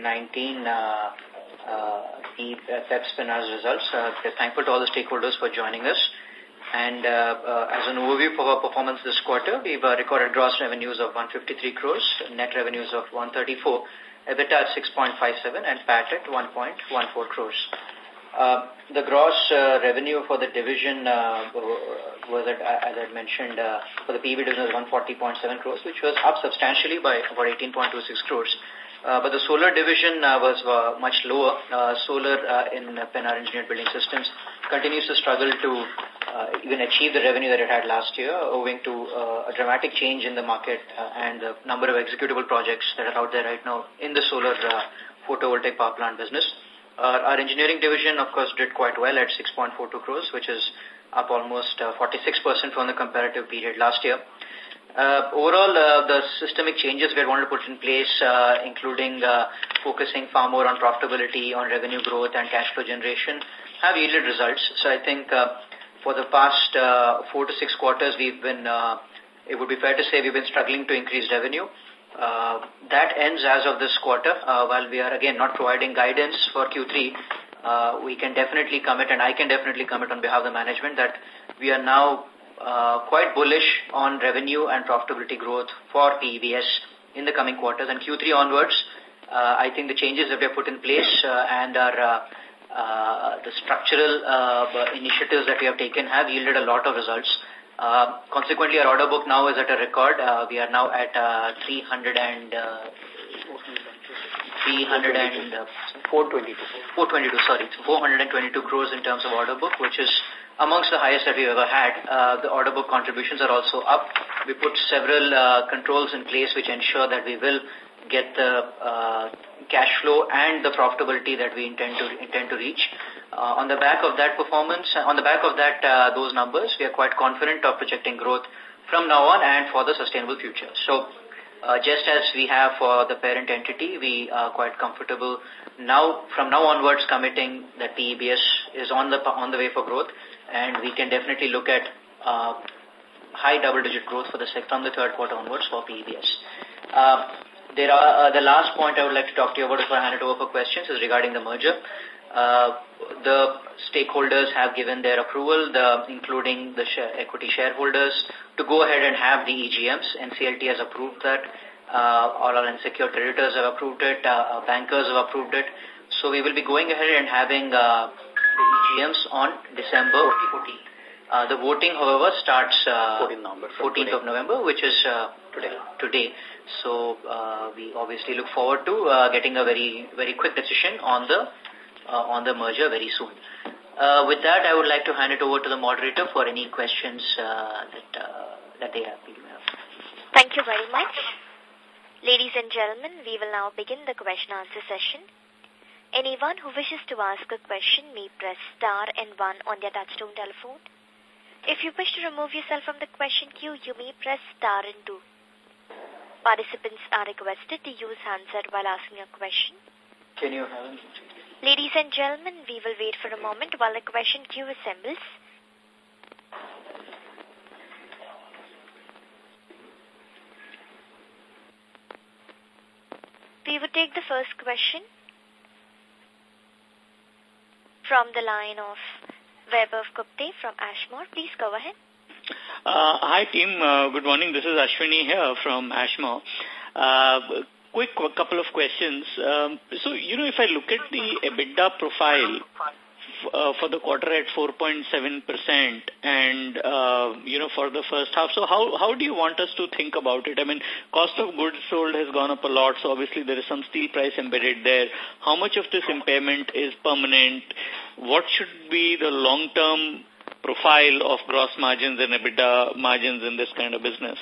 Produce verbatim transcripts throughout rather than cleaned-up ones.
nineteen uh, uh, the Pep Spinner's results. Uh, we're thankful to all the stakeholders for joining us. And uh, uh, as an overview for our performance this quarter, we've uh, recorded gross revenues of one hundred fifty-three crores, net revenues of one hundred thirty-four, EBITDA at six point five seven, and P A T at one point one four crores. Uh, the gross uh, revenue for the division uh, was, at, as I mentioned, uh, for the P E B division was one hundred forty point seven crores, which was up substantially by about eighteen point two six crores. Uh, but the solar division uh, was uh, much lower. Uh, solar uh, in uh, Pennar Engineered Building Systems continues to struggle to uh, even achieve the revenue that it had last year, owing to uh, a dramatic change in the market uh, and the number of executable projects that are out there right now in the solar uh, photovoltaic power plant business. Uh, our engineering division, of course, did quite well at six point four two crores, which is up almost uh, forty-six percent from the comparative period last year. Uh, overall, uh, the systemic changes we had wanted to put in place, uh, including uh, focusing far more on profitability, on revenue growth and cash flow generation, have yielded results. So I think uh, for the past uh, four to six quarters, we've been, uh, it would be fair to say we've been struggling to increase revenue. Uh, that ends as of this quarter. Uh, while we are, again, not providing guidance for Q three, uh, we can definitely commit, and I can definitely commit on behalf of the management, that we are now Uh, quite bullish on revenue and profitability growth for P E B S in the coming quarters. And Q three onwards, uh, I think the changes that we have put in place uh, and our uh, uh, the structural uh, initiatives that we have taken have yielded a lot of results. Uh, consequently, our order book now is at a record. Uh, we are now at uh, three hundred and uh, three hundred and uh, four twenty-two. four twenty-two, sorry, four hundred twenty-two crores in terms of order book, which is amongst the highest that we've ever had. Uh, the order book contributions are also up. We put several uh, controls in place which ensure that we will get the uh, cash flow and the profitability that we intend to intend to reach. Uh, on the back of that performance, on the back of that, uh, those numbers, we are quite confident of projecting growth from now on and for the sustainable future. So, uh, just as we have for the parent entity, we are quite comfortable now, from now onwards, committing that P E B S is on the on the way for growth, and we can definitely look at uh, high double-digit growth for the from the third quarter onwards for P E B S. Uh, there are uh, the last point I would like to talk to you about before I hand it over for questions is regarding the merger. Uh, the stakeholders have given their approval, the, including the share, equity shareholders, to go ahead and have the E G Ms. N C L T has approved that. Uh, all our unsecured creditors have approved it. Uh, bankers have approved it. So we will be going ahead and having uh, the E G Ms on December fourteenth. Uh, the voting, however, starts uh, fourteenth of November, which is uh, today. Today. So uh, we obviously look forward to uh, getting a very, very quick decision on the uh, on the merger very soon. Uh, with that, I would like to hand it over to the moderator for any questions uh, that uh, that they have. Thank you very much. Ladies and gentlemen, we will now begin the question answer session. Anyone who wishes to ask a question may press star and one on their touchtone telephone. If you wish to remove yourself from the question queue, you may press star and two. Participants are requested to use handset while asking a question. Can you have? Ladies and gentlemen, we will wait for a moment while the question queue assembles. We will take the first question from the line of Vaibhav Gupte from Ashmore. Please go ahead. Uh, hi, team. Uh, good morning. This is Ashwini here from Ashmore. Uh, quick couple of questions. Um, so, you know, if I look at the EBITDA profile uh, for the quarter at four point seven percent and, uh, you know, for the first half, so how, how do you want us to think about it? I mean, cost of goods sold has gone up a lot, so obviously there is some steel price embedded there. How much of this impairment is permanent? What should be the long-term profile of gross margins and EBITDA margins in this kind of business?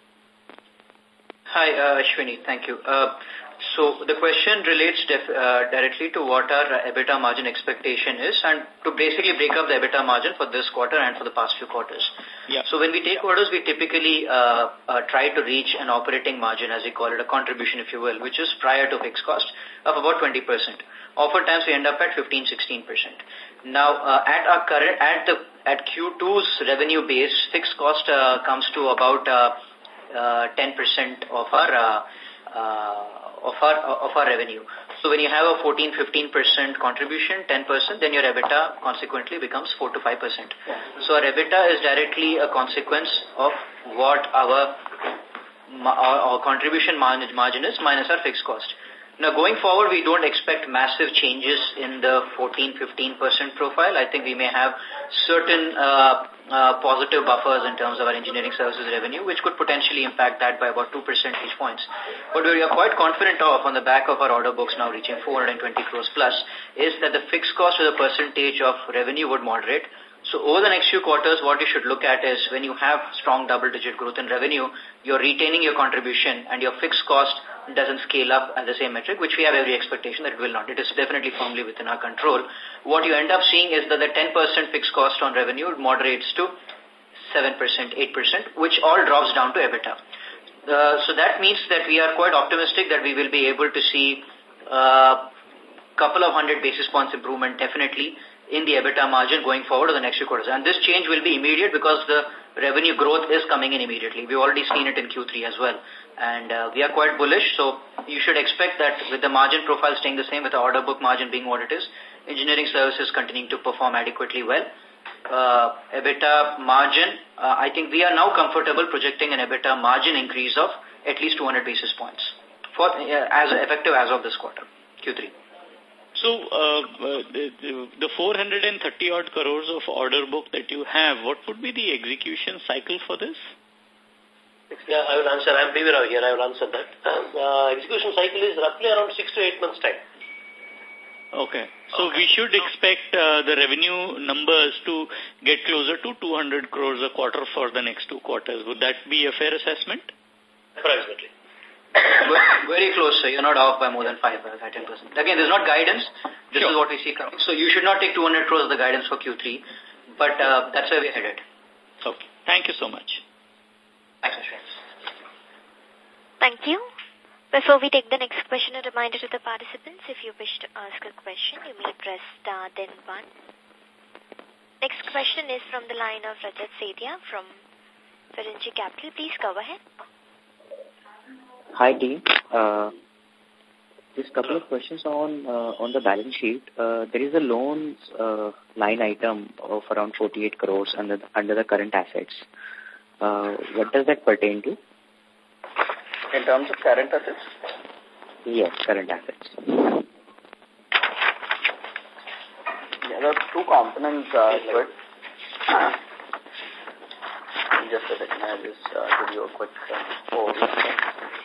Hi, uh, Ashwini. Thank you. Uh, so the question relates def, uh, directly to what our EBITDA margin expectation is, and to basically break up the EBITDA margin for this quarter and for the past few quarters. Yeah. So when we take orders, we typically uh, uh, try to reach an operating margin, as we call it, a contribution, if you will, which is prior to fixed cost, of about twenty percent. Oftentimes we end up at fifteen, sixteen percent. Now, uh, at our current, at the at Q two's revenue base, fixed cost uh, comes to about uh, uh, ten percent of our uh, uh, of our of our revenue. So when you have a fourteen, fifteen percent contribution, ten percent, then your EBITDA consequently becomes four to five percent. So our EBITDA is directly a consequence of what our, our, our contribution margin is minus our fixed cost. Now, going forward, we don't expect massive changes in the fourteen, fifteen percent profile. I think we may have certain uh, uh, positive buffers in terms of our engineering services revenue, which could potentially impact that by about two percentage points. But we are quite confident of, on the back of our order books now reaching four hundred twenty crores plus, is that the fixed cost as a percentage of revenue would moderate. So over the next few quarters, what you should look at is when you have strong double-digit growth in revenue, you're retaining your contribution and your fixed cost doesn't scale up at the same metric, which we have every expectation that it will not. It is definitely firmly within our control. What you end up seeing is that the ten percent fixed cost on revenue moderates to seven percent, eight percent, which all drops down to EBITDA. Uh, so that means that we are quite optimistic that we will be able to see a uh, couple of hundred basis points improvement definitely in the EBITDA margin going forward to the next few quarters. And this change will be immediate because the revenue growth is coming in immediately. We've already seen it in Q three as well. And uh, we are quite bullish, so you should expect that with the margin profile staying the same, with the order book margin being what it is, engineering services continuing to perform adequately well. Uh, EBITDA margin, uh, I think we are now comfortable projecting an EBITDA margin increase of at least two hundred basis points for uh, as effective as of this quarter, Q three. So, uh, the, the four hundred thirty odd crores of order book that you have, what would be the execution cycle for this? Yeah, I will answer. I'm P V Rao here. I will answer that. Uh, execution cycle is roughly around six to eight months' time. Okay. So okay. we should expect uh, the revenue numbers to get closer to two hundred crores a quarter for the next two quarters. Would that be a fair assessment? Approximately. Very close, sir. You're not off by more than five or ten percent. Again, there's not guidance. This sure. is what we see coming. So you should not take two hundred crores of the guidance for Q three, but uh, that's where we're headed. Okay. Thank you so much. Thanks, Ashwin. Thank you. Before we take the next question, a reminder to the participants, if you wish to ask a question, you may press star then one. Next question is from the line of Rajat Sethia from Firenze Capital. Please go ahead. Hi, team. Uh, just a couple of questions on uh, on the balance sheet. Uh, there is a loans uh, line item of around forty-eight crores under the, under the current assets. Uh, what does that pertain to? In terms of current assets? Yes, current assets. Yeah, there are two components uh, to it. Just a second, I'll just uh, give you a quick uh, overview.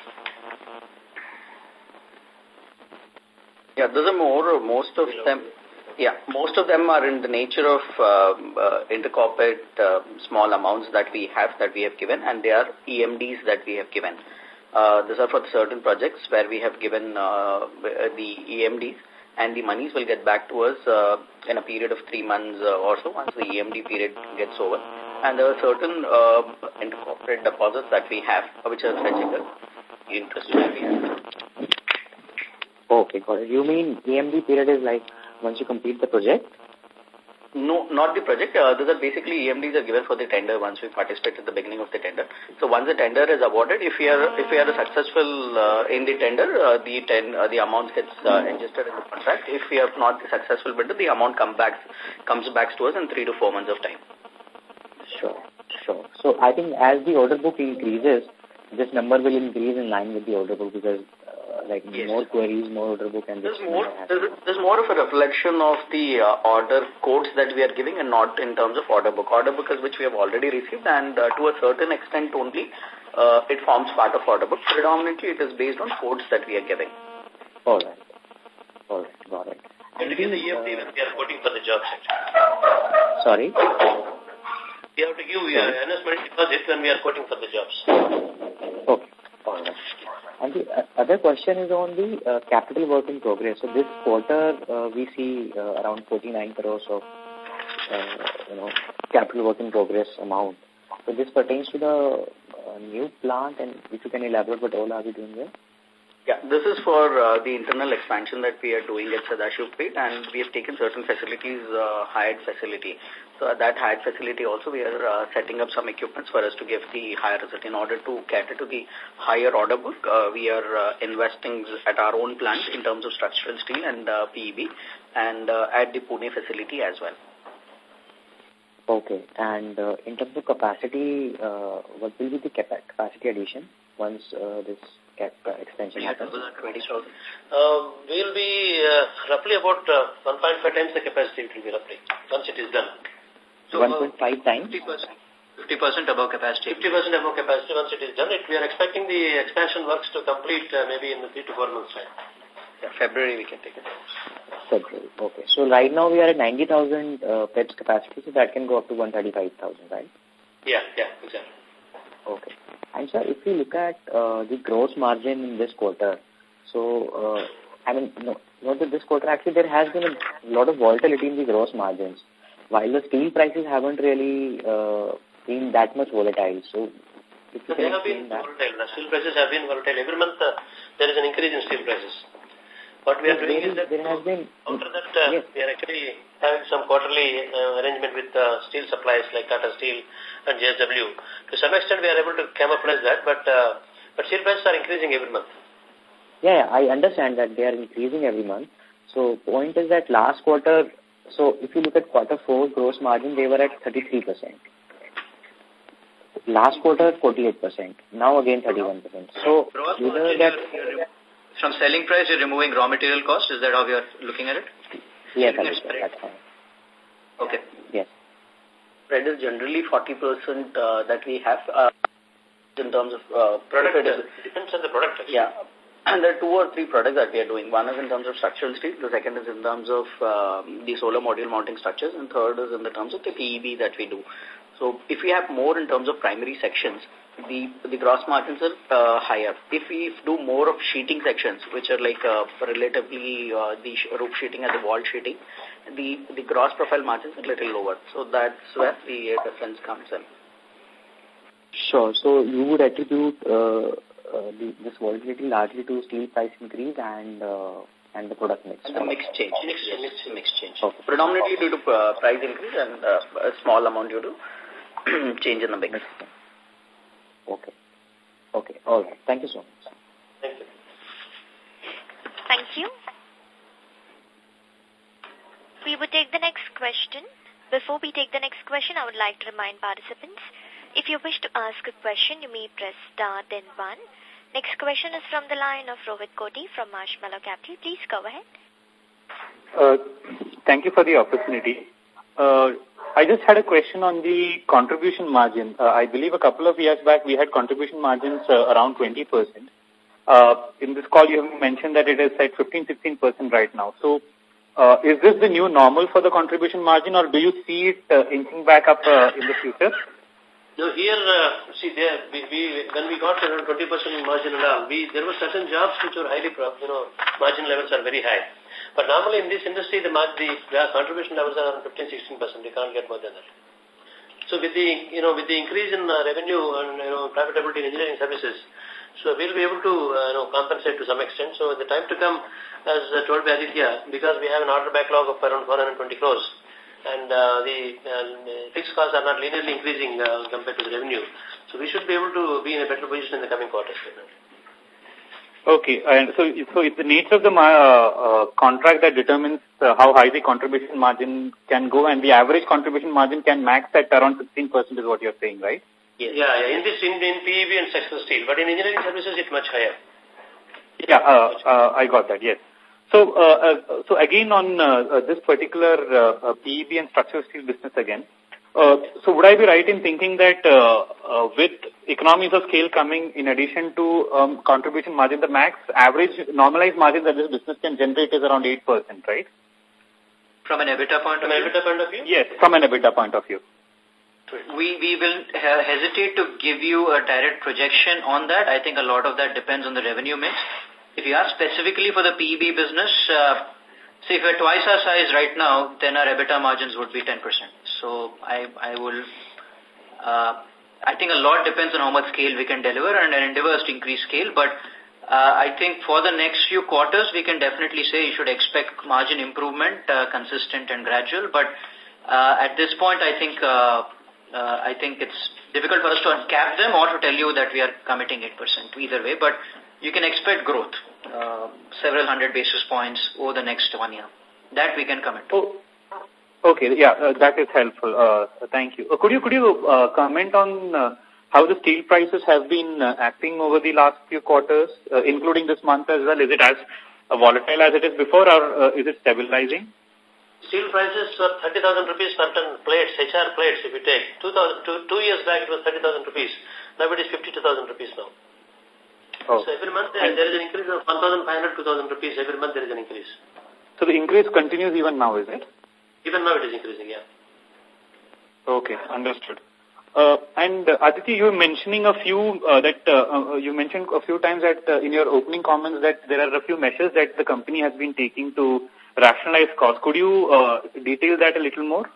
Yeah, those are more, most of them, yeah, most of them are in the nature of uh, uh, intercorporate uh, small amounts that we have, that we have given, and they are E M Ds that we have given. Uh, these are for certain projects where we have given uh, the E M Ds, and the monies will get back to us uh, in a period of three months uh, or so once the E M D period gets over. And there are certain uh, intercorporate deposits that we have, which are fetching the interest that we have. Okay, got it. You mean E M D period is like once you complete the project? No, not the project. Uh, these are basically E M Ds are given for the tender once we participate at the beginning of the tender. So once the tender is awarded, if we are if we are successful uh, in the tender, uh, the ten uh, the amount gets uh, adjusted in the contract. If we are not successful bidder, the amount come back comes back to us in three to four months of time. Sure, sure. So I think as the order book increases, this number will increase in line with the order book because. Like yes. more queries, more order book, and there's more. There's, there's more of a reflection of the uh, order codes that we are giving, and not in terms of order book. Order book is which we have already received, and uh, to a certain extent only, uh, it forms part of order book. Predominantly, it is based on codes that we are giving. All right, all right, got it. And give the E M D when we are quoting for the job section. Sorry. We have to give uh, investment deposit when we are quoting for the jobs. Okay, all right. And the uh, other question is on the uh, capital work in progress. So this quarter, uh, we see uh, around forty-nine crores of, uh, you know, capital work in progress amount. So this pertains to the uh, new plant, and if you can elaborate what all are we doing there? Yeah, this is for uh, the internal expansion that we are doing at Sadashivpet, and we have taken certain facilities, uh, hired facility. So at that hired facility also we are uh, setting up some equipments for us to give the higher result. In order to cater to the higher order book, uh, we are uh, investing at our own plant in terms of structural steel and uh, P E B, and uh, at the Pune facility as well. Okay, and uh, in terms of capacity, uh, what will be the capacity addition once uh, this cap uh, extension happens? twenty thousand. Uh, we'll be uh, roughly about uh, one point five times the capacity it will be roughly once it is done. So one point five times? fifty percent above capacity. fifty percent above capacity once it is done. It, we are expecting the expansion works to complete uh, maybe in the three to four months time. Yeah, February we can take it. February, okay. So right now we are at ninety thousand uh, pets capacity, so that can go up to one hundred thirty-five thousand, right? Yeah, yeah, exactly. Okay. And sir, if you look at uh, the gross margin in this quarter, so, uh, I mean, no, not that this quarter, actually there has been a lot of volatility in the gross margins, while the steel prices haven't really uh, been that much volatile. So, if you so they have been that. volatile. The steel prices have been volatile. Every month uh, there is an increase in steel prices. What we are doing is that, there has been, after that, uh, yes. we are actually having some quarterly uh, arrangement with uh, steel suppliers like Tata Steel and J S W. To some extent, we are able to camouflage that, but uh, but steel prices are increasing every month. Yeah, I understand that they are increasing every month. So, point is that last quarter, so if you look at quarter four gross margin, they were at thirty-three percent. Last quarter, forty-eight percent. Now again, thirty-one percent. So, either that... From selling price, you're removing raw material cost. Is that how you're looking at it? Yes, that's, that's fine. Okay. Yes. Spread is generally forty percent uh, that we have uh, in terms of uh, product. It depends on the product. Yeah. And there are two or three products that we are doing. One is in terms of structural steel. The second is in terms of um, the solar module mounting structures. And third is in the terms of the P E B that we do. So if we have more in terms of primary sections, the the gross margins are uh, higher. If we do more of sheeting sections, which are like uh, relatively uh, the roof sheeting and the wall sheeting, the the gross profile margins are a little lower. So that's where the uh, difference comes in. Sure. So you would attribute uh, uh, the, this volatility largely to steel price increase and uh, and the product mix. And the mix change. Mix, yes. mix, mix change. Okay. Predominantly due to uh, price increase and uh, a small amount due to change in the mix. Okay. Okay. All right. Thank you so much. Thank you. Thank you. We would take the next question. Before we take the next question, I would like to remind participants, if you wish to ask a question, you may press star then one. Next question is from the line of Rohit Koti from Marshmallow Capital. Please go ahead. Uh, thank you for the opportunity. Uh, I just had a question on the contribution margin. Uh, I believe a couple of years back we had contribution margins uh, around twenty percent. Uh, in this call you have mentioned that it is at fifteen to sixteen percent right now. So uh, is this the new normal for the contribution margin, or do you see it uh, inching back up uh, in the future? No, here, uh, see, there, we, we, when we got around twenty percent margin and all, we, there were certain jobs which were highly, you know, margin levels are very high. But normally in this industry, the, the, the contribution levels are around fifteen to sixteen percent. They can't get more than that. So with the, you know, with the increase in uh, revenue and, you know, profitability in engineering services, so we'll be able to, uh, you know, compensate to some extent. So the time to come, as uh, told by Aditya, because we have an order backlog of around four hundred twenty crores, and uh, the uh, fixed costs are not linearly increasing uh, compared to the revenue. So we should be able to be in a better position in the coming quarters. Okay, and so so it's the nature of the uh, uh, contract that determines uh, how high the contribution margin can go, and the average contribution margin can max at around sixteen percent is what you're saying, right? Yes. Yeah, yeah, in this, in, in P E B and structural steel, but in engineering services it's much higher. Yeah, uh, uh, I got that, yes. So, uh, uh, so again on uh, uh, this particular uh, uh, P E B and structural steel business again, uh, so would I be right in thinking that uh, uh, with economies of scale coming in addition to um, contribution margin, the max average normalized margin that this business can generate is around eight percent, right? From an EBITDA point of view? From an EBITDA point of view? Yes, from an EBITDA point of view. We, we will uh, hesitate to give you a direct projection on that. I think a lot of that depends on the revenue mix. If you ask specifically for the P E B business, uh, say if we're twice our size right now, then our EBITDA margins would be ten percent. So I, I will, uh, I think a lot depends on how much scale we can deliver, and our endeavor is to increase scale, but Uh, I think for the next few quarters, we can definitely say you should expect margin improvement, uh, consistent and gradual. But uh, at this point, I think uh, uh, I think it's difficult for us to uncap them or to tell you that we are committing eight percent either way. But you can expect growth, uh, several hundred basis points over the next one year. That we can commit to. Oh. Okay, yeah, uh, that is helpful. Uh, thank you. Uh, could you could you uh, comment on uh, how the steel prices have been uh, acting over the last few quarters, uh, including this month as well? Is it as uh, volatile as it is before, or uh, is it stabilizing? Steel prices were thirty thousand rupees per ton plates, H R plates, if you take. Two, thousand, two, two years back it was thirty thousand rupees. Now it is fifty-two thousand rupees now. Oh. So every month there, there is an increase of one thousand five hundred, two thousand rupees. Every month there is an increase. So the increase continues even now, is it? Even now it is increasing, yeah. Okay, understood. Uh, and uh, Aditi, you were mentioning a few uh, that uh, uh, you mentioned a few times that uh, in your opening comments that there are a few measures that the company has been taking to rationalize costs. Could you uh, detail that a little more?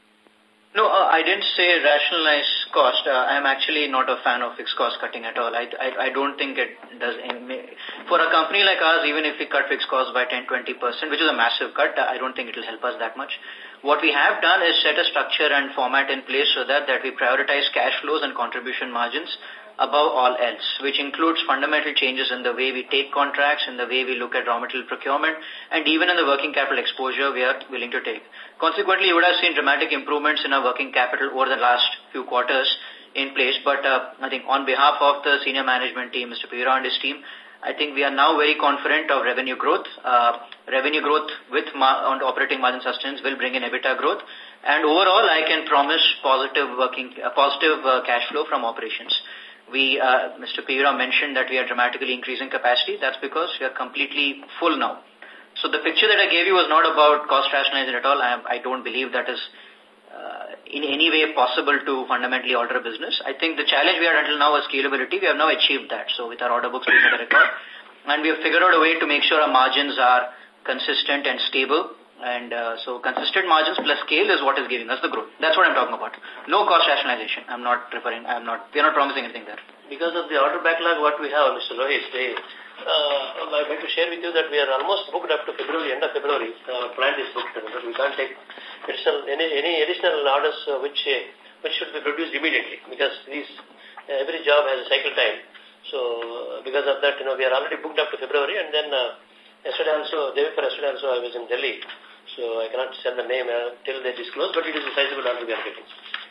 No, uh, I didn't say rationalize cost. Uh, I'm actually not a fan of fixed cost cutting at all. I, I, I don't think it does any, for a company like ours, even if we cut fixed costs by ten to twenty percent, which is a massive cut, I don't think it will help us that much. What we have done is set a structure and format in place so that, that we prioritize cash flows and contribution margins above all else, which includes fundamental changes in the way we take contracts, in the way we look at raw material procurement, and even in the working capital exposure we are willing to take. Consequently, you would have seen dramatic improvements in our working capital over the last few quarters in place, but uh, I think on behalf of the senior management team, Mister Pira and his team, I think we are now very confident of revenue growth. Uh, revenue growth with ma on operating margin sustenance will bring in EBITDA growth. And overall, I can promise positive working, uh, positive uh, cash flow from operations. We, uh, Mister Pira mentioned that we are dramatically increasing capacity. That's because we are completely full now. So the picture that I gave you was not about cost rationalizing at all. I, am, I don't believe that is uh, in any way possible to fundamentally alter a business. I think the challenge we had until now was scalability. We have now achieved that. So with our order books being at a record, and we have figured out a way to make sure our margins are consistent and stable. And uh, so consistent margins plus scale is what is giving us the growth. That's what I'm talking about. No cost rationalization. I'm not referring, I'm not, we're not promising anything there. Because of the order backlog what we have, Mister Rohit, they, uh, I'd like to share with you that we are almost booked up to February, end of February. Our plant is booked, but we can't take additional, any, any additional orders uh, which, uh, which should be produced immediately, because these, uh, every job has a cycle time. So, uh, because of that, you know, we are already booked up to February, and then uh, yesterday also, day before yesterday also, I was in Delhi. So I cannot send the name uh, till they disclose, but it is a sizable order we are getting.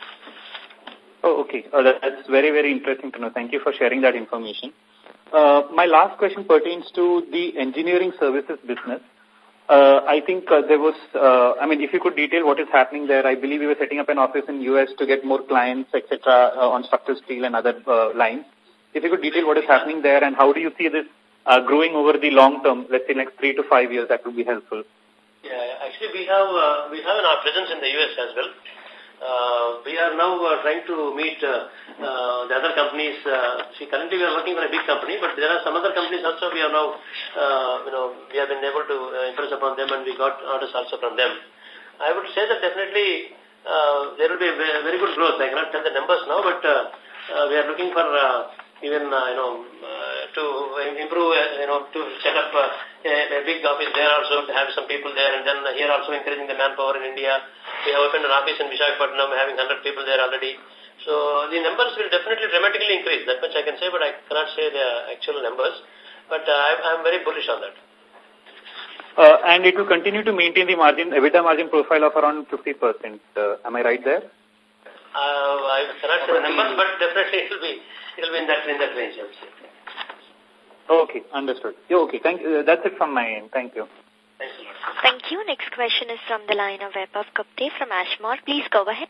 Oh, okay. Uh, that's very, very interesting to know. Thank you for sharing that information. Uh, my last question pertains to the engineering services business. Uh, I think uh, there was, uh, I mean, if you could detail what is happening there, I believe we were setting up an office in U S to get more clients, et cetera, uh, on structural steel and other uh, lines. If you could detail what is happening there and how do you see this uh, growing over the long term, let's say next three to five years, that would be helpful. Yeah, actually we have uh, we have our presence in the U S as well. Uh, we are now uh, trying to meet uh, uh, the other companies. Uh, see, currently we are working for a big company, but there are some other companies also we are now, uh, you know, we have been able to uh, impress upon them, and we got orders also from them. I would say that definitely uh, there will be a very good growth. I cannot tell the numbers now, but uh, uh, we are looking for uh, even, uh, you know, uh, to improve, uh, you know, to set up uh, a, a big office there also, to have some people there, and then here also increasing the manpower in India. We have opened an office in Visakhapatnam, having one hundred people there already. So the numbers will definitely dramatically increase. That much I can say, but I cannot say the actual numbers. But uh, I am very bullish on that. Uh, and it will continue to maintain the margin, EBITDA margin profile of around fifty percent. Uh, am I right there? Uh, I cannot say the numbers, but definitely it will be, it will be in that, in that range, I would say. Okay, understood. Yeah, okay, thank you. Uh, that's it from my end. Thank you. Thanks a lot. Thank you. Next question is from the line of Vaibhav Gupte from Ashmore. Please go ahead.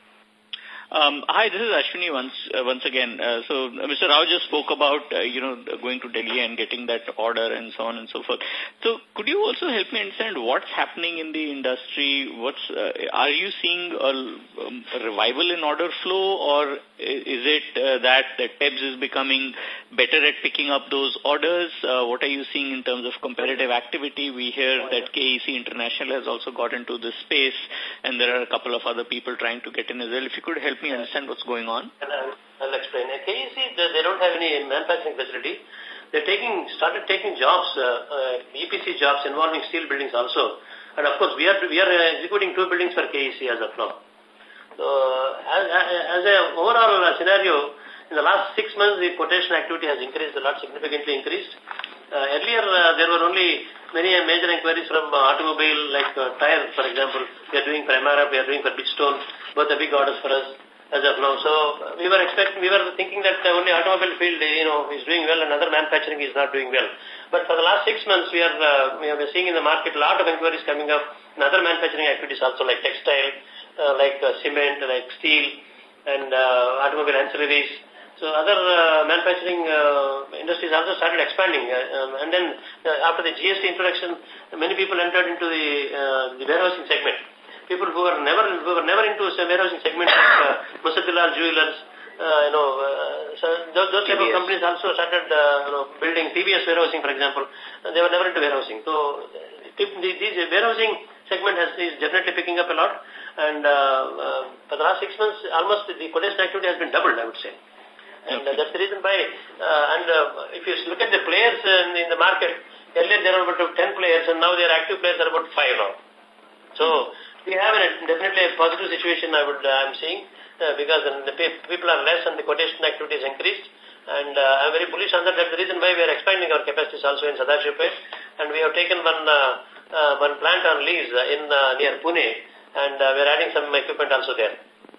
Um, hi, this is Ashwini once uh, once again. Uh, so uh, Mister Rao just spoke about, uh, you know, going to Delhi and getting that order and so on and so forth. So could you also help me understand what's happening in the industry? What's uh, are you seeing a, um, a revival in order flow, or is it uh, that, that P E B S is becoming better at picking up those orders? Uh, what are you seeing in terms of competitive activity? We hear that K E C International has also got into this space, and there are a couple of other people trying to get in as well. If you could help me understand what's going on. And I'll, I'll explain. At K E C, they don't have any manufacturing facility. they're taking, started taking jobs, uh, uh, E P C jobs involving steel buildings also. And of course, we are, we are executing two buildings for K E C as of now. So, as, as an overall scenario, in the last six months, the quotation activity has increased a lot, significantly increased. Uh, earlier, uh, there were only many major inquiries from uh, automobile, like uh, tire, for example. We are doing for Emara, we are doing for Bridgestone, both the big orders for us as of now. So, uh, we were expecting, we were thinking that uh, only automobile field, you know, is doing well and other manufacturing is not doing well. But for the last six months, we are, uh, we are seeing in the market a lot of inquiries coming up in other manufacturing activities also, like textile, uh, like uh, cement, like steel, and uh, automobile ancillaries. So other uh, manufacturing uh, industries also started expanding. Uh, um, and then uh, after the G S T introduction, many people entered into the, uh, the warehousing segment. People who were never who were never into the warehousing segment, like uh, Musadilal Jewelers, uh, you know, uh, so those, those type of companies also started uh, you know, building T V S warehousing, for example. Uh, they were never into warehousing. So the, these warehousing segment has, is definitely picking up a lot. And uh, uh, for the last six months, almost the quotation activity has been doubled, I would say. And uh, that's the reason why, uh, and uh, if you look at the players in, in the market, earlier there were about ten players and now their active players are about five now. So, we have a, definitely a positive situation I would, uh, I'm seeing, uh, because the people are less and the quotation activity is increased. And uh, I'm very bullish on that. That's the reason why we are expanding our capacities also in Sadashivpet. And we have taken one, uh, uh, one plant on lease in uh, near Pune, and uh, we are adding some equipment also there.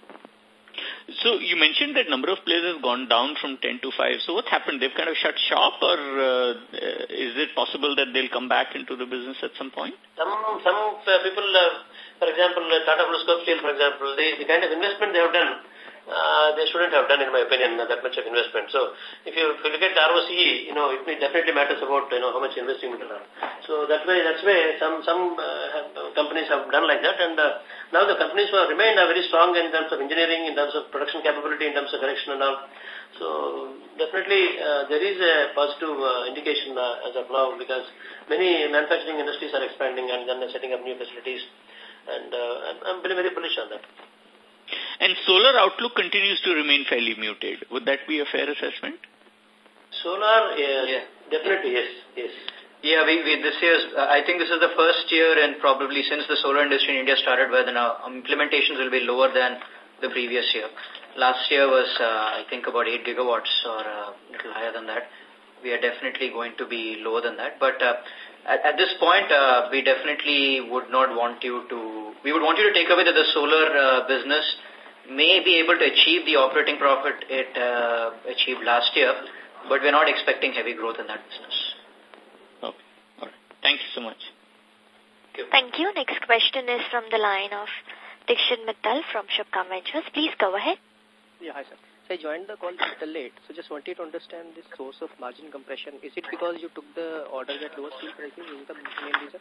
So you mentioned that number of players has gone down from ten to five. So what happened? They've kind of shut shop, or uh, is it possible that they'll come back into the business at some point? Some some uh, people, uh, for example, uh, Tata Bluescope Steel, for example, the, the kind of investment they have done, uh, they shouldn't have done, in my opinion, that much of investment. So if you, if you look at R O C E, you know, it definitely matters about, you know, how much investing we have. So that way, that's way some some uh, companies have done like that, and uh, now the companies who have remained are very strong in terms of engineering, in terms of production capability, in terms of correction and all. So definitely uh, there is a positive uh, indication uh, as of now, because many manufacturing industries are expanding and then they're setting up new facilities, and uh, I'm, I'm very, very bullish on that. And solar outlook continues to remain fairly muted. Would that be a fair assessment? Solar, yes, yeah. Definitely yes, yes. Yeah, we, we this year's, uh, I think this is the first year, and probably since the solar industry in India started, where the now implementations will be lower than the previous year. Last year was, uh, I think, about eight gigawatts or uh, a little higher than that. We are definitely going to be lower than that. But uh, at, at this point, uh, we definitely would not want you to, we would want you to take away that the solar uh, business may be able to achieve the operating profit it uh, achieved last year, but we're not expecting heavy growth in that business. Okay. All right. Thank you so much. Thank you. Thank you. Next question is from the line of Dikshit Mittal from Shubhkam Ventures. Please go ahead. Yeah, hi, sir. So I joined the call a little late, so just wanted to understand this source of margin compression. Is it because you took the orders at lower steel prices? Is it the main reason?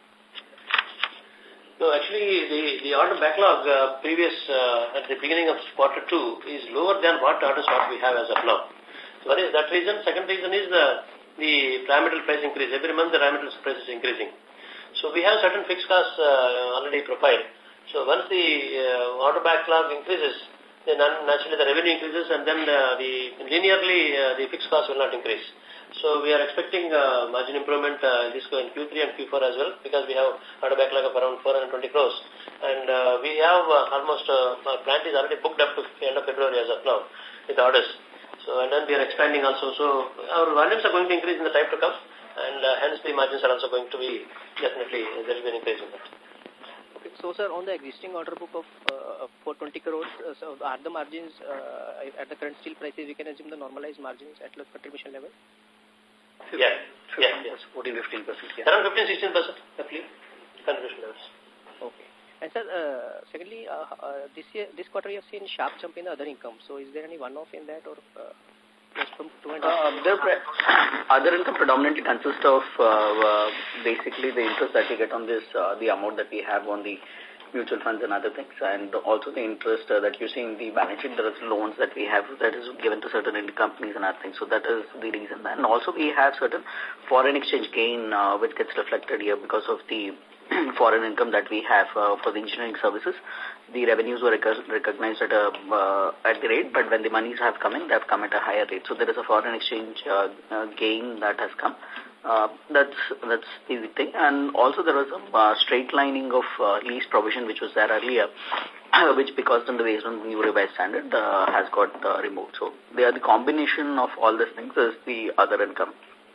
No, actually, the, the order backlog uh, previous uh, at the beginning of quarter two is lower than what orders what we have as of now. So one is that reason. Second reason is the, the raw material price increase. Every month the raw material price is increasing. So we have certain fixed costs uh, already profiled. So once the uh, order backlog increases, then naturally the revenue increases, and then uh, the linearly uh, the fixed costs will not increase. So we are expecting uh, margin improvement uh, this in Q three and Q four as well, because we have order backlog of around four hundred twenty crores, and uh, we have uh, almost uh, our plant is already booked up to the end of February as of now with orders. So and then we are expanding also. So our volumes are going to increase in the time to come, and uh, hence the margins are also going to be definitely there will be an increase in that. So, sir, on the existing order book of uh, four hundred twenty crores, uh, so are the margins uh, at the current steel prices, we can assume the normalized margins at the contribution level? Yeah, yeah, yes, fourteen to fifteen percent. Yeah. Around fifteen to sixteen percent, roughly, contribution levels. Okay. And, sir, uh, secondly, uh, uh, this year, this quarter you have seen sharp jump in the other income. So, is there any one-off in that, or uh, just from two and a half? Uh, other income predominantly consists of uh, uh, basically the interest that we get on this, uh, the amount that we have on the mutual funds and other things, and also the interest uh, that you see in the balance sheet. There is loans that we have that is given to certain companies and other things. So that is the reason. And also we have certain foreign exchange gain uh, which gets reflected here because of the foreign income that we have uh, for the engineering services. The revenues were rec recognized at a uh, at the rate, but when the monies have come in, they have come at a higher rate. So there is a foreign exchange uh, uh, gain that has come. Uh, that's that's the thing. And also there was a uh, straight lining of uh, lease provision which was there earlier, which because on the based on the new revised standard uh, has got uh, removed. So they are the combination of all these things is the other income.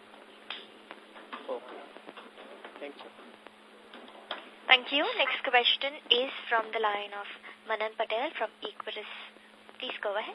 Thank you. Next question is from the line of Manan Patel from Equirus. Please go ahead.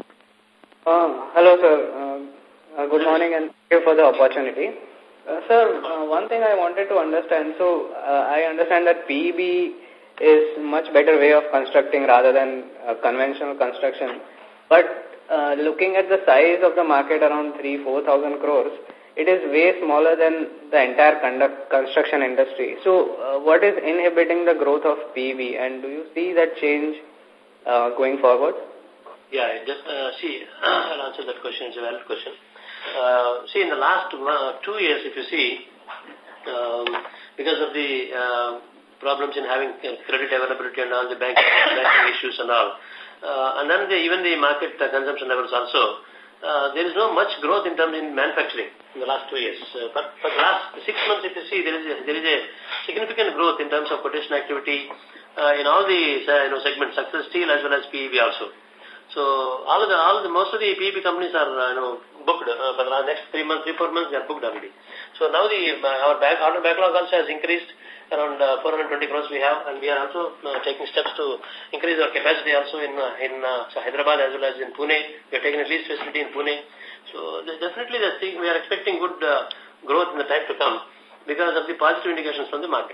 Uh, hello, sir. Uh, uh, good morning and thank you for the opportunity. Uh, sir, uh, one thing I wanted to understand. So, uh, I understand that P E B is much better way of constructing rather than uh, conventional construction. But uh, looking at the size of the market around three, four thousand crores, it is way smaller than the entire conduct, construction industry. So, uh, what is inhibiting the growth of P E B, and do you see that change uh, going forward? Yeah, just uh, see, I'll answer that question. It's a valid question. Uh, see, in the last uh, two years, if you see, um, because of the uh, problems in having credit availability and all the bank, banking issues and all, uh, and then the, even the market uh, consumption levels also, Uh, there is no much growth in terms in manufacturing in the last two years. Uh, but for the last six months, if you see, there is a, there is a significant growth in terms of quotation activity uh, in all the uh, you know segments, success steel as well as P E B also. So all of the all of the most of the P E B companies are uh, you know booked uh, for the next three months, three four months they are booked already. So now the uh, our back, order backlog also has increased. Around uh, four hundred twenty crores we have, and we are also uh, taking steps to increase our capacity also in uh, in uh, Hyderabad as well as in Pune. We are taking a lease facility in Pune. So definitely the thing, we are expecting good uh, growth in the time to come because of the positive indications from the market.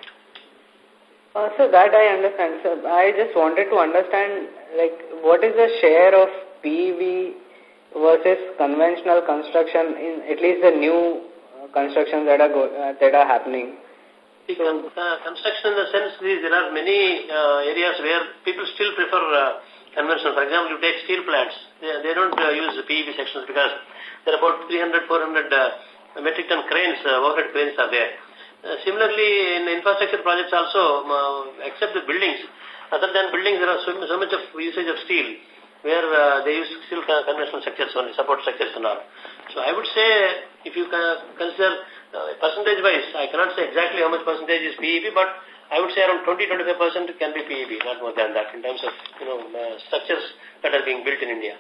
Uh, so that I understand. So I just wanted to understand, like, what is the share of P E B versus conventional construction in at least the new uh, constructions that are go uh, that are happening. The con uh, construction in the sense is there are many uh, areas where people still prefer uh, conventional. For example, you take steel plants, they, they don't uh, use P E B sections because there are about three hundred, four hundred uh, metric ton cranes, uh, overhead cranes are there. Uh, similarly, in infrastructure projects also, uh, except the buildings, other than buildings, there are so, so much of usage of steel where uh, they use still conventional structures only, support structures and all. So I would say, if you can consider Uh, percentage-wise, I cannot say exactly how much percentage is P E B, but I would say around twenty to twenty-five percent can be P E B, not more than that, in terms of you know uh, structures that are being built in India.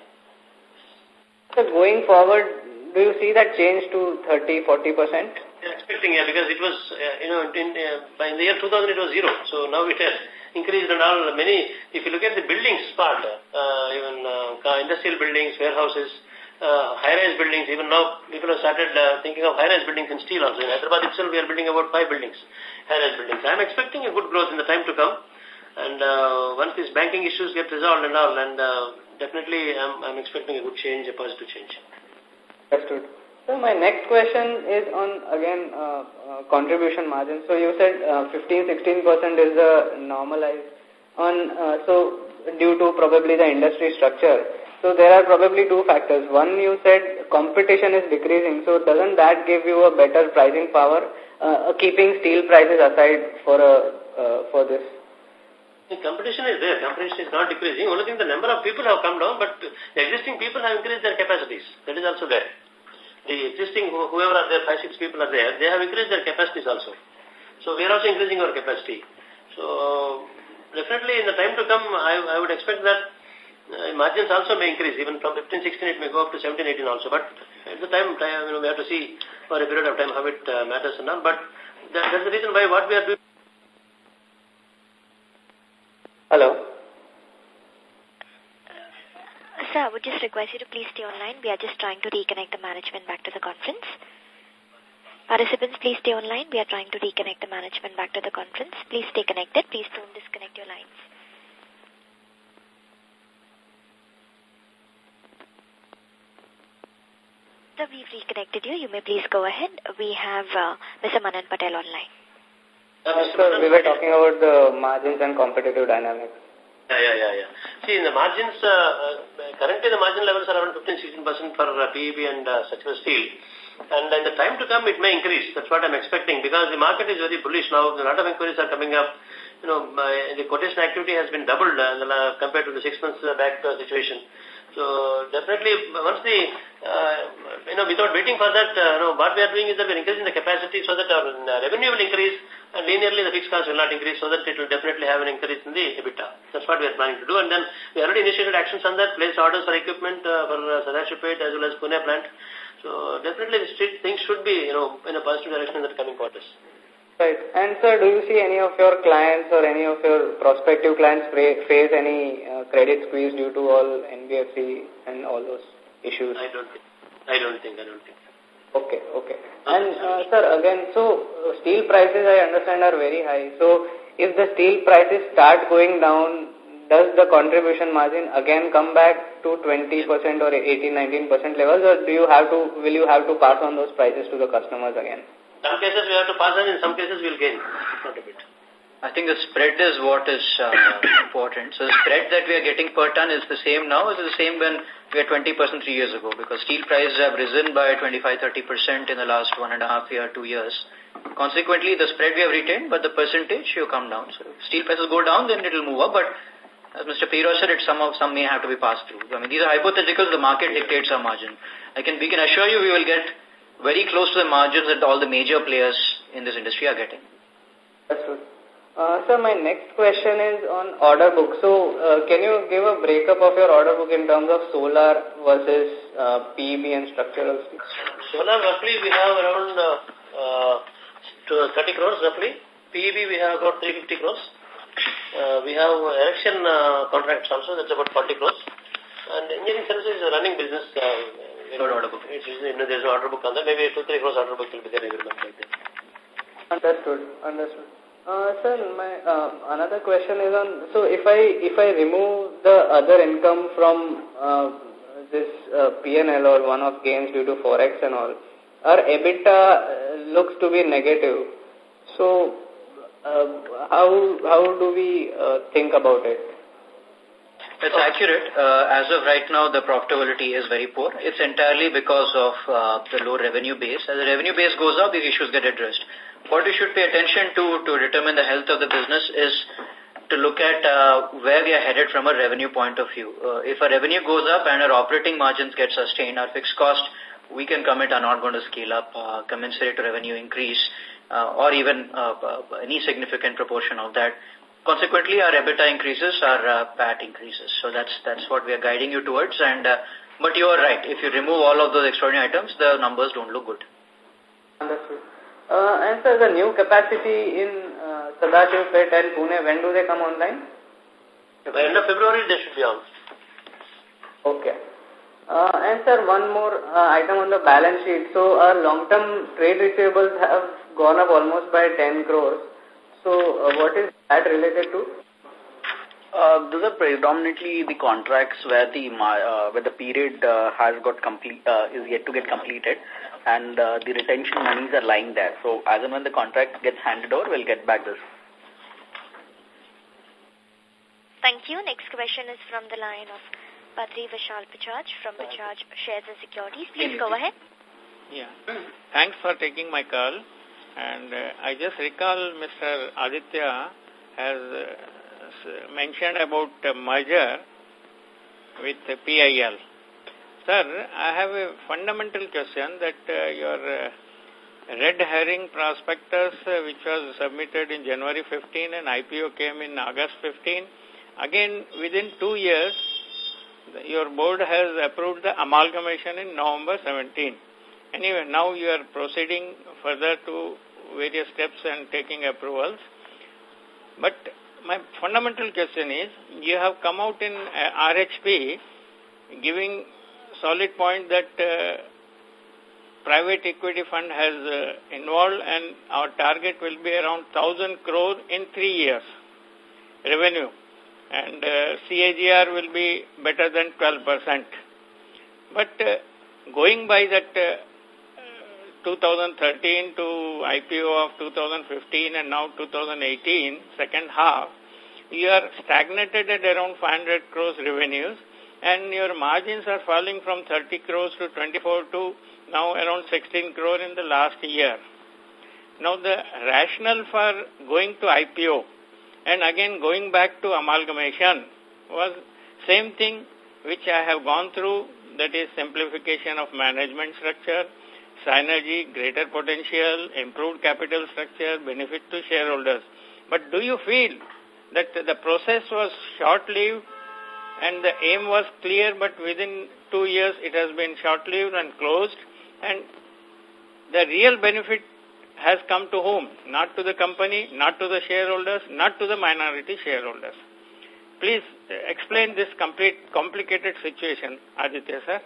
So going forward, do you see that change to thirty, forty percent? We are expecting, yeah, because it was, uh, you know, in, uh, by in the year two thousand it was zero, so now it has increased and all. Many, if you look at the buildings part, uh, even uh, industrial buildings, warehouses, Uh, high-rise buildings, even now people have started uh, thinking of high-rise buildings in steel also. In Hyderabad itself, we are building about five buildings, high-rise buildings. I am expecting a good growth in the time to come. And uh, once these banking issues get resolved and all, and uh, definitely I am expecting a good change, a positive change. Understood. So my next question is on, again, uh, uh, contribution margin. So you said uh, fifteen, sixteen percent is the normalized on, uh, so due to probably the industry structure. So there are probably two factors. One, you said competition is decreasing. So doesn't that give you a better pricing power, uh, keeping steel prices aside for a, uh, for this? The competition is there. Competition is not decreasing. Only thing, the number of people have come down, but the existing people have increased their capacities. That is also there. The existing, whoever are there, five, six people are there, they have increased their capacities also. So we are also increasing our capacity. So definitely in the time to come, I, I would expect that Uh, margins also may increase, even from fifteen, sixteen it may go up to seventeen, eighteen also, but at the time, time you know, we have to see for a period of time how it uh, matters and all, but that, that's the reason why what we are doing. Hello? Uh, sir, I would just request you to please stay online. We are just trying to reconnect the management back to the conference. Participants, please stay online. We are trying to reconnect the management back to the conference. Please stay connected. Please don't disconnect your lines. So we've reconnected you. You may please go ahead. We have uh, Mister Manan Patel online. Uh, sir, we were talking about the margins and competitive dynamics. Yeah, yeah, yeah, yeah. See, in the margins, uh, uh, currently the margin levels are around fifteen, sixteen percent for uh, P E B and uh, such as steel. And in the time to come, it may increase. That's what I'm expecting because the market is very bullish now. A lot of inquiries are coming up. You know, my, the quotation activity has been doubled uh, compared to the six months back uh, situation. So definitely, once the, uh, you know, without waiting for that, uh, you know, what we are doing is that we are increasing the capacity so that our uh, revenue will increase and linearly the fixed cost will not increase so that it will definitely have an increase in the EBITDA. That's what we are planning to do. And then we already initiated actions on that, placed orders for equipment uh, for uh, Sadashipet as well as Pune plant. So definitely things should be, you know, in a positive direction in the coming quarters. Right. And sir, do you see any of your clients or any of your prospective clients face any uh, credit squeeze due to all N B F C and all those issues? I don't think. I don't think. I don't think. Okay, okay. And uh, sir, again, so uh, steel prices I understand are very high. So if the steel prices start going down, does the contribution margin again come back to twenty percent or eighteen, nineteen percent levels, or do you have to, will you have to pass on those prices to the customers again? Some cases we have to pass on, in some cases we will gain. Not a bit. I think the spread is what is uh, important. So the spread that we are getting per ton is the same now as the same when we were twenty percent three years ago, because steel prices have risen by twenty-five to thirty percent in the last one and a half year, two years. Consequently, the spread we have retained, but the percentage will come down. So if steel prices go down, then it will move up. But as Mister Piro said, it some, some may have to be passed through. I mean, these are hypotheticals. The market dictates our margin. I can, we can assure you we will get very close to the margins that all the major players in this industry are getting. That's good. Uh, sir, my next question is on order book. So, uh, can you give a breakup of your order book in terms of solar versus uh, P E B and structural steel? Solar, roughly, we have around uh, uh, thirty crores, roughly. P E B, we have about three hundred fifty crores. Uh, we have erection uh, contracts also, that's about forty crores. And engineering services is a running business. Uh, Good order book. It's, you know, there's no order book on that. Maybe two, three crores order book will be there every month like that. Understood. Understood. Uh, sir, my uh, another question is on. So, if I if I remove the other income from uh, this uh, P and L or one-off gains due to forex and all, our EBITDA looks to be negative. So, uh, how how do we uh, think about it? It's accurate. Uh, as of right now, the profitability is very poor. It's entirely because of uh, the low revenue base. As the revenue base goes up, these issues get addressed. What we should pay attention to to determine the health of the business is to look at uh, where we are headed from a revenue point of view. Uh, if our revenue goes up and our operating margins get sustained, our fixed cost, we can commit, are not going to scale up, uh, commensurate to revenue increase, uh, or even uh, uh, any significant proportion of that. Consequently, our EBITDA increases, our uh, P A T increases. So that's that's what we are guiding you towards. And uh, but you are right. If you remove all of those extraordinary items, the numbers don't look good. Understood. Uh, and sir, the new capacity in uh, Sadashipet and Pune, when do they come online? By end of February, they should be on. Okay. Uh, and sir, one more uh, item on the balance sheet. So our long-term trade receivables have gone up almost by ten crores. So uh, what is that related to? Uh, those are predominantly the contracts where the uh, where the period uh, has got complete uh, is yet to get completed, and uh, the retention monies are lying there. So as and when the contract gets handed over, we'll get back this. Thank you. Next question is from the line of Padri Vishal Bajaj from Bajaj Shares and Securities. Please go ahead. Yeah. Thanks for taking my call. And uh, I just recall Mister Aditya has uh, mentioned about uh, merger with uh, P I L. Sir, I have a fundamental question that uh, your uh, red herring prospectus, uh, which was submitted in January fifteenth and I P O came in August fifteenth, again within two years, your board has approved the amalgamation in November seventeenth. Anyway, now you are proceeding further to various steps and taking approvals. But my fundamental question is, you have come out in uh, R H P giving solid point that uh, private equity fund has uh, involved and our target will be around one thousand crore in three years revenue. And uh, C A G R will be better than twelve percent. But uh, going by that uh, two thousand thirteen to I P O of two thousand fifteen and now two thousand eighteen, second half, you are stagnated at around five hundred crores revenues and your margins are falling from thirty crores to twenty-four to now around sixteen crore in the last year. Now the rationale for going to I P O and again going back to amalgamation was same thing which I have gone through, that is simplification of management structure, synergy, greater potential, improved capital structure, benefit to shareholders. But do you feel that the process was short-lived and the aim was clear, but within two years it has been short-lived and closed, and the real benefit has come to whom? Not to the company, not to the shareholders, not to the minority shareholders. Please explain this complete complicated situation, Aditya sir.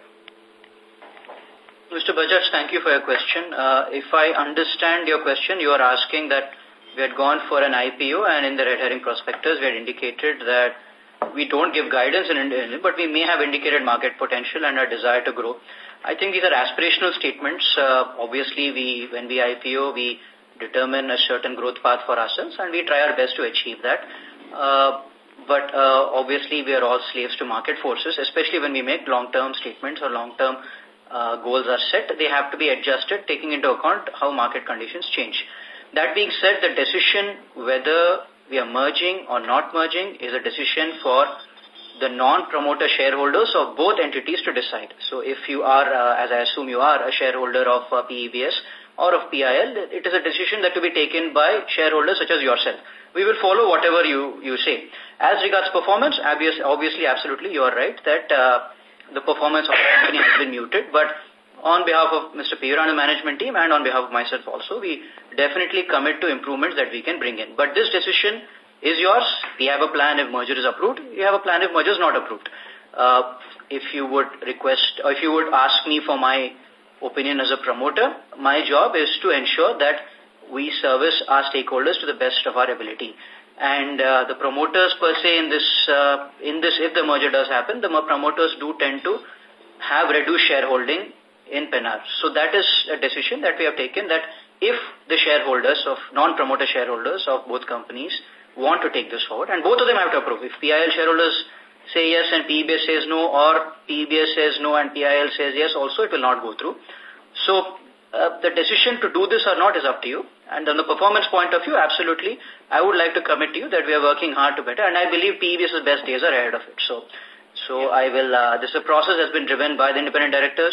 Mister Bajaj, thank you for your question. Uh, if I understand your question, you are asking that we had gone for an I P O and in the red herring prospectus we had indicated that we don't give guidance in India, but we may have indicated market potential and our desire to grow. I think these are aspirational statements. Uh, obviously, we when we I P O, we determine a certain growth path for ourselves and we try our best to achieve that. Uh, but uh, obviously, we are all slaves to market forces, especially when we make long-term statements or long-term uh, goals are set. They have to be adjusted, taking into account how market conditions change. That being said, the decision whether we are merging or not merging is a decision for the non-promoter shareholders of both entities to decide. So if you are, uh, as I assume you are, a shareholder of uh, P E B S or of P I L, it is a decision that to be taken by shareholders such as yourself. We will follow whatever you, you say. As regards performance, obvious, obviously, absolutely, you are right that uh, the performance of the company has been muted, but on behalf of Mister P. and the management team and on behalf of myself also, we definitely commit to improvements that we can bring in. But this decision is yours. We have a plan if merger is approved. We have a plan if merger is not approved. Uh, if you would request, or if you would ask me for my opinion as a promoter, my job is to ensure that we service our stakeholders to the best of our ability. And uh, the promoters per se in this, uh, in this, if the merger does happen, the promoters do tend to have reduced shareholding in Pennar. So that is a decision that we have taken, that if the shareholders of, non-promoter shareholders of both companies want to take this forward, and both of them have to approve. If P I L shareholders say yes and P E B S says no, or P E B S says no and P I L says yes also, it will not go through. So uh, the decision to do this or not is up to you. And on the performance point of view, absolutely, I would like to commit to you that we are working hard to better, and I believe P E B S's best days are ahead of it. So, so I will, uh, this process has been driven by the independent directors.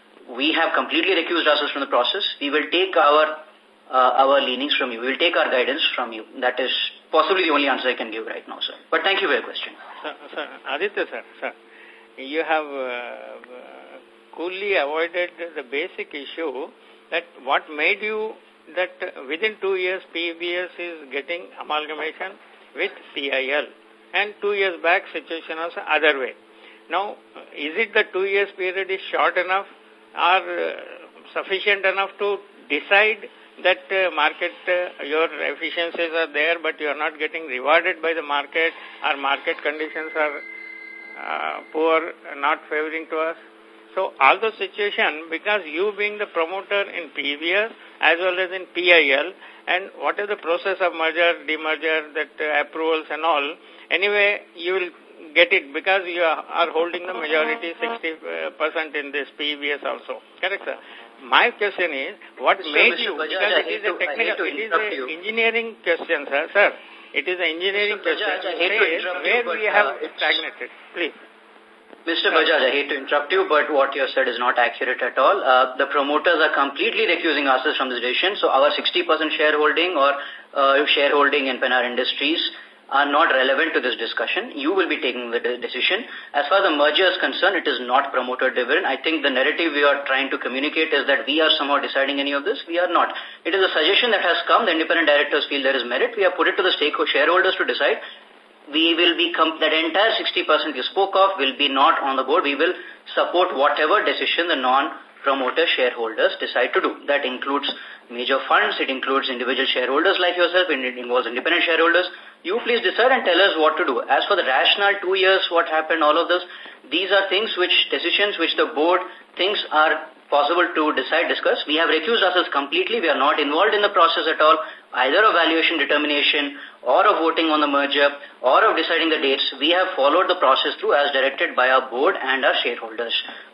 We have completely recused ourselves from the process. We will take our uh, our leanings from you. We will take our guidance from you. That is possibly the only answer I can give right now, sir. But thank you for your question. Sir, sir Aditya, sir, sir, you have uh, coolly avoided the basic issue that what made you that within two years P E B S is getting amalgamation with P I L, and two years back situation was the other way. Now, is it the two years period is short enough or uh, sufficient enough to decide that uh, market, uh, your efficiencies are there, but you are not getting rewarded by the market, or market conditions are uh, poor, not favoring to us? So, all those situations, because you being the promoter in P E B S as well as in P I L, and what is the process of merger, demerger, that uh, approvals and all, anyway, you will get it because you are, are holding the majority sixty percent in this P E B S also. Correct, sir? My question is, what so made Mister you, Bajaj, because it is a technical, it is an engineering question, sir. Sir, it is an engineering Mister question. Bajaj, I hate to interrupt where you, but, we have uh, stagnated. Please. Mister Bajaj, I hate to interrupt you, but what you said is not accurate at all. Uh, the promoters are completely recusing ourselves from this decision. So our sixty percent shareholding or uh, shareholding in Pennar Industries are not relevant to this discussion. You will be taking the decision. As far as the merger is concerned, it is not promoter-driven. I think the narrative we are trying to communicate is that we are somehow deciding any of this. We are not. It is a suggestion that has come. The independent directors feel there is merit. We have put it to the stakeholder shareholders to decide. We will be, that entire sixty percent you spoke of will be not on the board. We will support whatever decision the non-promoter shareholders decide to do. That includes major funds, it includes individual shareholders like yourself, and it involves independent shareholders. You please decide and tell us what to do. As for the rationale, two years, what happened, all of this, these are things which, decisions which the board thinks are possible to decide, discuss. We have recused ourselves completely. We are not involved in the process at all, either of valuation determination or of voting on the merger or of deciding the dates. We have followed the process through as directed by our board and our shareholders.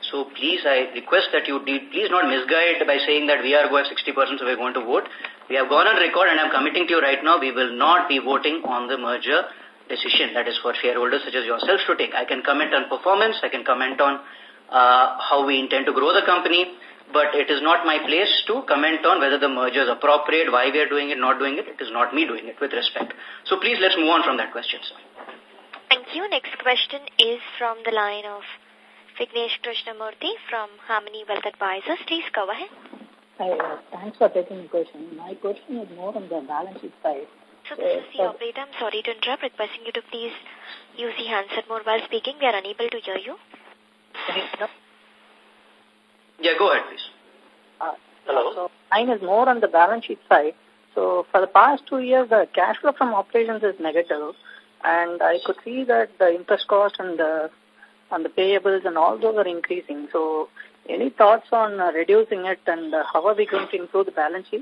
So please, I request that you did, please not misguide by saying that we are going sixty percent, so we're going to vote. We have gone on record, and I'm committing to you right now, we will not be voting on the merger decision. That is for shareholders such as yourselves to take. I can comment on performance, I can comment on uh, how we intend to grow the company, but it is not my place to comment on whether the merger is appropriate, why we are doing it, not doing it. It is not me doing it, with respect. So please, let's move on from that question, sir. Thank you. Next question is from the line of Vignesh Krishnamurthy from Harmony Wealth Advisors. Please go ahead. Hi, uh, thanks for taking the question. My question is more on the balance sheet side. So this uh, is the operator. I'm sorry to interrupt. Requesting you to please use the handset mode while speaking. We are unable to hear you. Yeah, go ahead, please. Uh, Hello. So mine is more on the balance sheet side. So for the past two years, the cash flow from operations is negative. And I could see that the interest cost and the, and the payables and all those are increasing. So any thoughts on uh, reducing it, and uh, how are we going to improve the balance sheet?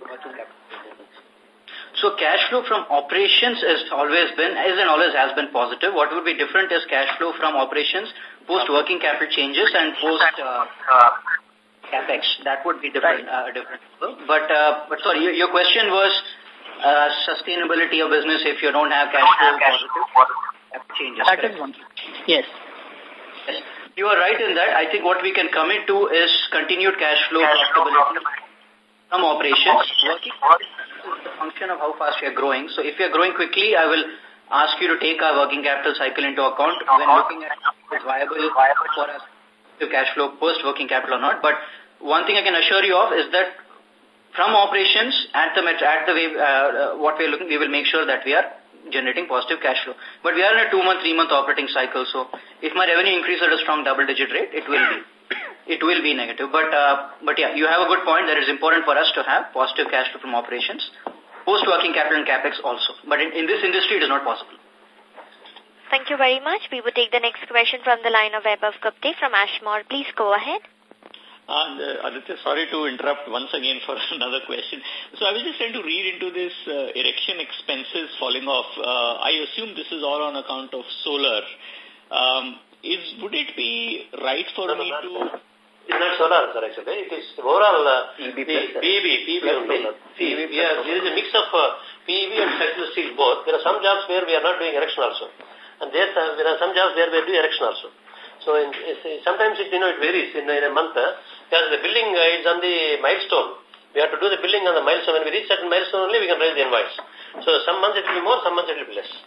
So cash flow from operations has always been, is and always has been positive. What would be different is cash flow from operations, post-working capital changes and post uh, uh, capex. That would be different. Uh, different. But, uh, but sorry, your, your question was uh, sustainability of business if you don't have cash flow positive changes. That is one. Yes. Yes. You are right in that. I think what we can commit to is continued cash flow profitability from operations. Working is a function of how fast we are growing. So if we are growing quickly, I will ask you to take our working capital cycle into account when looking at if it's viable for us to cash flow post working capital or not. But one thing I can assure you of is that from operations at the at the way uh, what we are looking, we will make sure that we are generating positive cash flow. But we are in a two-month, three-month operating cycle, so if my revenue increases at a strong double-digit rate, it will be it will be negative. But uh, but yeah, you have a good point that it is important for us to have positive cash flow from operations, post-working capital and capex also. But in, in this industry, it is not possible. Thank you very much. We will take the next question from the line of Vaibhav Gupte from Ashmore. Please go ahead. And, uh, Aditya, sorry to interrupt once again for another question. So I was just trying to read into this uh, erection expenses falling off. Uh, I assume this is all on account of solar. Um, is Would it be right for no, me no, to... It's not solar, sir, actually. It is overall uh, P E B, P E B, P E B only. See, we are, there is a mix of uh, P E B and structural steel both. There are some jobs where we are not doing erection also. And there, uh, there are some jobs where we are doing erection also. So in, sometimes it, you know, it varies in, in a month. Uh, because the billing uh, is on the milestone. We have to do the billing on the milestone. When we reach certain milestone only, we can raise the invoice. So some months it will be more, some months it will be less.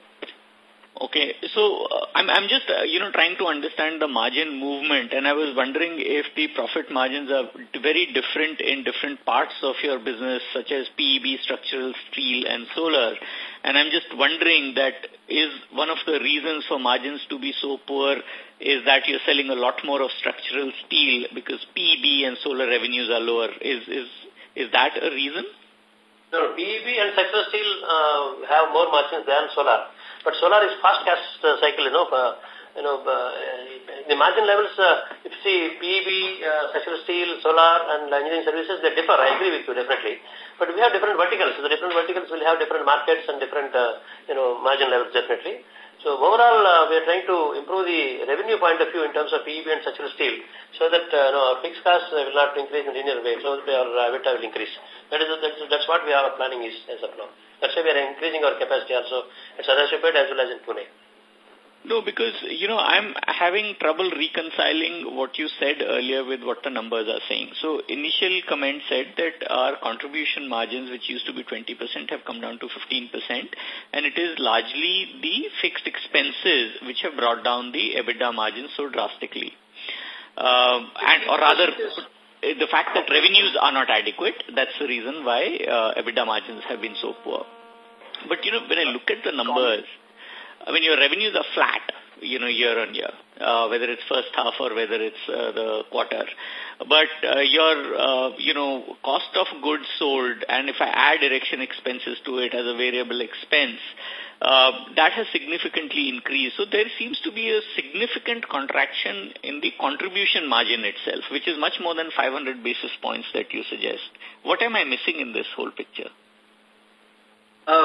Okay, so uh, I'm, I'm just, uh, you know, trying to understand the margin movement, and I was wondering if the profit margins are very different in different parts of your business, such as P E B, structural steel, and solar. And I'm just wondering that is one of the reasons for margins to be so poor is that you're selling a lot more of structural steel because P E B and solar revenues are lower. Is is is that a reason? No, P E B and structural steel uh, have more margins than solar. But solar is fast cash uh, cycle, you know. Uh, you know, uh, the margin levels, uh, if you see P E B, uh, structural steel, solar, and engineering services, they differ. I agree with you, definitely. But we have different verticals. So the different verticals will have different markets and different, uh, you know, margin levels, definitely. So overall, uh, we are trying to improve the revenue point of view in terms of P E B and structural steel, so that uh, no, our fixed costs uh, will not increase in linear way, so that our uh, EBITDA will increase. That is, that's, that's what we are planning is as of now. That's why we are increasing our capacity also at Sadashipet as well as in Pune. No, because, you know, I'm having trouble reconciling what you said earlier with what the numbers are saying. So, initial comment said that our contribution margins, which used to be twenty percent, have come down to fifteen percent. And it is largely the fixed expenses which have brought down the EBITDA margins so drastically. Um, and, or rather, the fact that revenues are not adequate, that's the reason why uh, EBITDA margins have been so poor. But, you know, when I look at the numbers, I mean, your revenues are flat, you know, year on year, uh, whether it's first half or whether it's uh, the quarter. But uh, your, uh, you know, cost of goods sold, and if I add erection expenses to it as a variable expense, uh, that has significantly increased. So there seems to be a significant contraction in the contribution margin itself, which is much more than five hundred basis points that you suggest. What am I missing in this whole picture? Uh,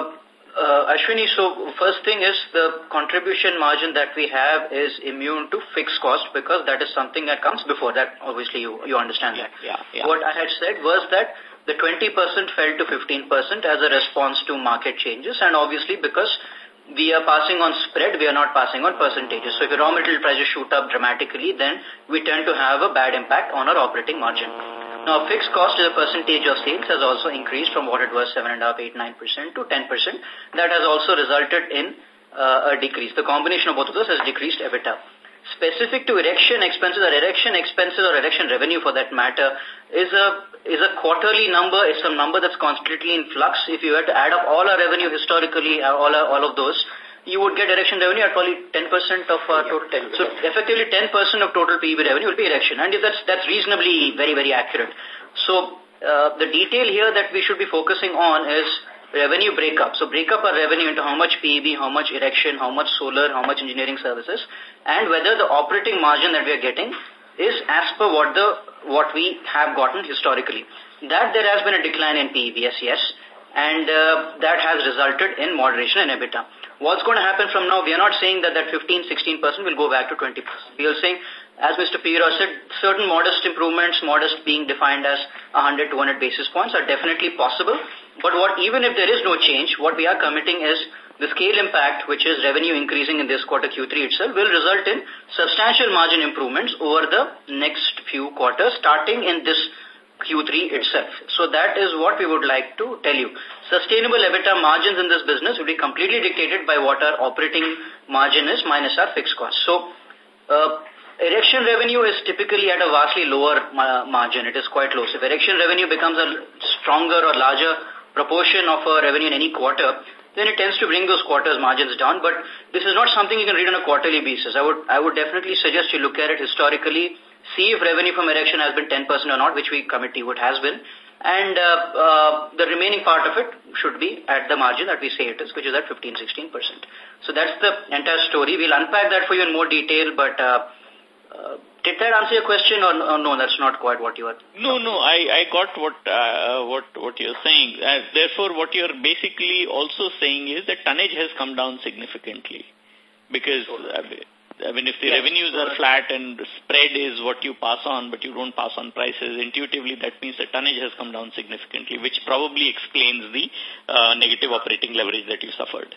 Uh, Ashwini, so first thing is the contribution margin that we have is immune to fixed cost because that is something that comes before that. Obviously, you, you understand yeah, that. Yeah, yeah. What I had said was that the twenty percent fell to fifteen percent as a response to market changes, and obviously because we are passing on spread, we are not passing on percentages. So if the raw material prices shoot up dramatically, then we tend to have a bad impact on our operating margin. Now, fixed cost as a percentage of sales has also increased from what it was seven point five, eight, nine percent to ten percent. That has also resulted in uh, a decrease. The combination of both of those has decreased EBITDA. Specific to erection expenses or erection expenses or erection revenue for that matter is a is a quarterly number, is some number that's constantly in flux. If you were to add up all our revenue historically, all our, all of those, you would get erection revenue at probably ten percent of our total. So effectively ten percent of total P E B revenue will be erection. And if that's, that's reasonably very, very accurate. So uh, the detail here that we should be focusing on is revenue breakup. So break up our revenue into how much P E B, how much erection, how much solar, how much engineering services, and whether the operating margin that we are getting is as per what the what we have gotten historically. That there has been a decline in P E B, yes, yes, and uh, that has resulted in moderation in EBITDA. What's going to happen from now? We are not saying that that fifteen, sixteen percent will go back to twenty percent. We are saying, as Mister P. Rao said, certain modest improvements, modest being defined as one hundred, two hundred basis points are definitely possible. But what, even if there is no change, what we are committing is the scale impact, which is revenue increasing in this quarter Q three itself, will result in substantial margin improvements over the next few quarters, starting in this Q three itself. So that is what we would like to tell you. Sustainable EBITDA margins in this business will be completely dictated by what our operating margin is minus our fixed costs. So, uh, erection revenue is typically at a vastly lower ma margin. It is quite low. So if erection revenue becomes a stronger or larger proportion of our revenue in any quarter, then it tends to bring those quarters' margins down. But this is not something you can read on a quarterly basis. I would, I would definitely suggest you look at it historically, see if revenue from erection has been ten percent or not, which we committee would has been. And uh, uh, the remaining part of it should be at the margin that we say it is, which is at fifteen, sixteen percent. So that's the entire story. We'll unpack that for you in more detail, but uh, uh, did that answer your question or, or no, that's not quite what you are... No, no, I, I got what, uh, what, what you're saying. Uh, therefore, what you're basically also saying is that tonnage has come down significantly because... Uh, I mean, if the yes. revenues are flat and spread is what you pass on, but you don't pass on prices, intuitively that means the tonnage has come down significantly, which probably explains the uh, negative operating leverage that you suffered.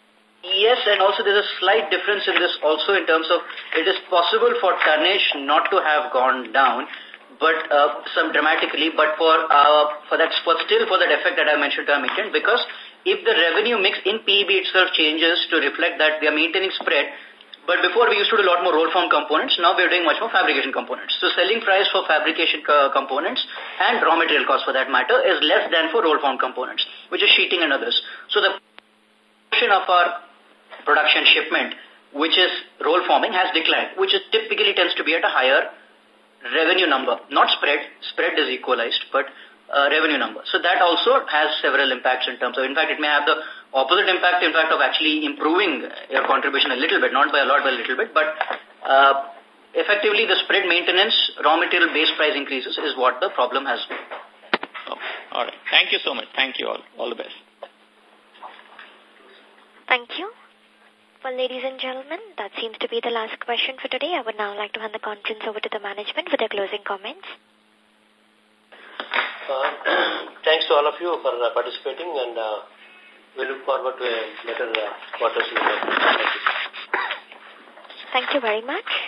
Yes, and also there's a slight difference in this also in terms of it is possible for tonnage not to have gone down, but uh, some dramatically, but for uh, for that, for still for that effect that I mentioned to mention, because if the revenue mix in P E B itself changes to reflect that we are maintaining spread. But before we used to do a lot more roll form components, now we are doing much more fabrication components. So selling price for fabrication co components and raw material cost for that matter is less than for roll form components, which is sheeting and others. So the portion of our production shipment, which is roll forming, has declined, which is typically tends to be at a higher revenue number. Not spread, spread is equalized, but uh, revenue number. So that also has several impacts in terms of, in fact, it may have the opposite impact, in fact, of actually improving your contribution a little bit, not by a lot, but a little bit, but uh, effectively the spread maintenance, raw material base price increases is what the problem has been. Okay. All right. Thank you so much. Thank you all. All the best. Thank you. Well, ladies and gentlemen, that seems to be the last question for today. I would now like to hand the conference over to the management for their closing comments. Uh, thanks to all of you for uh, participating, and uh, we look forward to a better uh, quarters in the future. Thank you very much.